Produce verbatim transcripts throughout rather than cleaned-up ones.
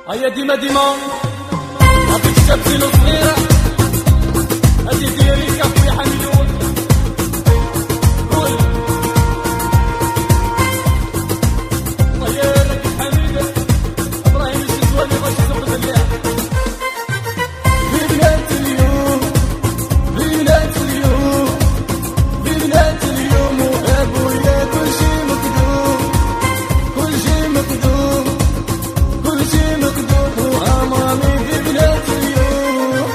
هيا ديما ديما هذيك الشابتين الصغيرة هذي ديالي كافي حميدون قول طيارك حميدة إبراهيم الشزواني باش يزوق اللعب ببنات اليوم ببنات اليوم ببنات اليوم وأبويا كل شي مكذوب كل شي مكذوب كل شي مكذوب وأمامي ببنات اليوم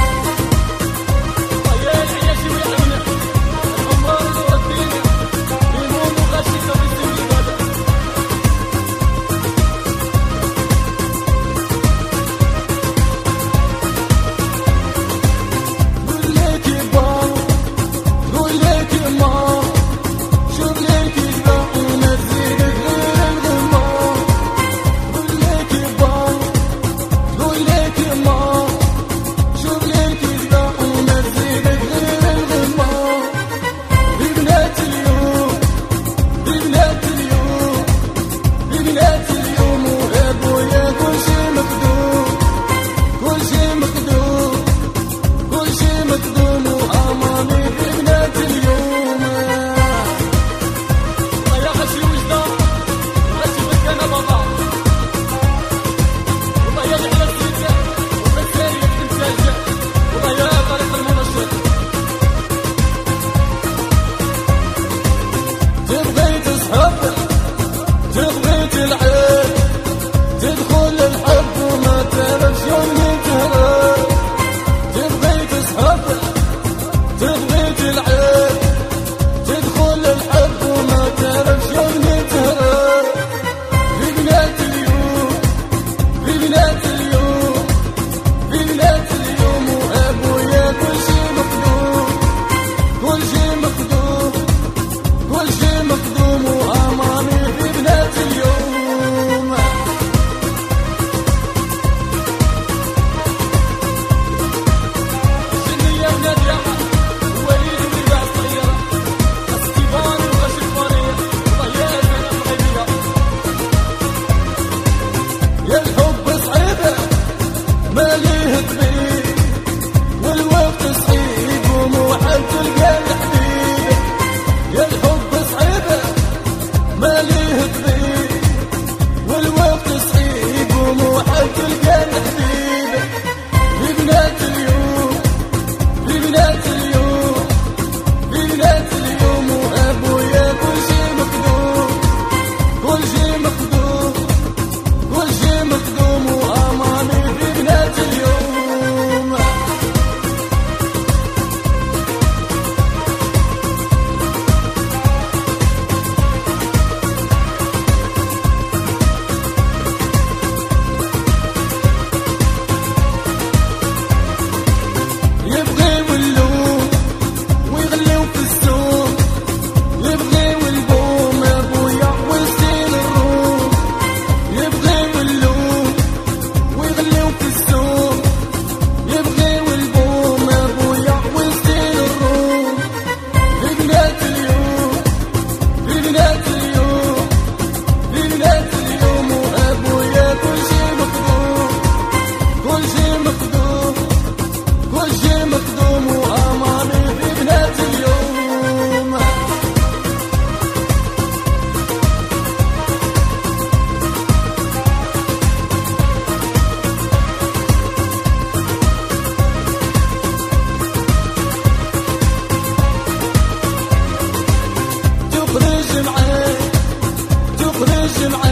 طيار عياشي ويعمنا العمار وربينا ليمون وغاشي كبسي بالبدا قول لك بابا قول لك ما شوف لك الباء وما تزيدك غير الغمار قول لك بابا قول لك ما شوف لك الباء وما تزيدك غير الغمار ببنات اليوم ببنات اليوم ببنات اليوم وأبويا كل شي مكذوب كل شي مكذوب كل شي مكذوب وأمامي ببنات اليوم يا غشي وجدان غشي بدنا بابا والله يا جحنا السيدة وبسايق تنتاجة والله يا طريق المنشط تبغي تصحب تبغي تلعب تدخل الحب وما تعرف شلون تهرب تبغي تصحب تبغي تلعب تدخل الحب وما تعرف شلون تهرب ببنات اليوم ببنات اليوم ببنات اليوم وأبويا كل شي مكذوب كل شي مكذوب كل شي مكذوب وأمامي ببنات اليوم الجنية بنادية وليد ورباع الصغيرة السكيباني وغشفانية وضياء الغيبية يا الحب صعيبة ما ليه طبيب والوقت صعيب وموحد تلقى الحبيب يا الحب صعيبة ما ليه طبيب والوقت صعيب وموحد تلقى الحبيب ببنات اليوم ببنات اليوم ببنات اليوم وأبويا كل شي مكذوب كل شي مكذوب كل شي مكذوب وأمامي ببنات اليوم يبغي واللوم ويغليو في السوق يبغي والبوم أبويا ويسيل الروم يبغي واللوم ويغليو في السوق يبغي والبوم أبويا ويسيل الروم ببنات اليوم ببنات اليوم ببنات اليوم وأبويا كل شي مكذوب كل شي مكذوب كل شي مكذوب وأمامي ببنات اليوم تخرج معاك تخرج معاك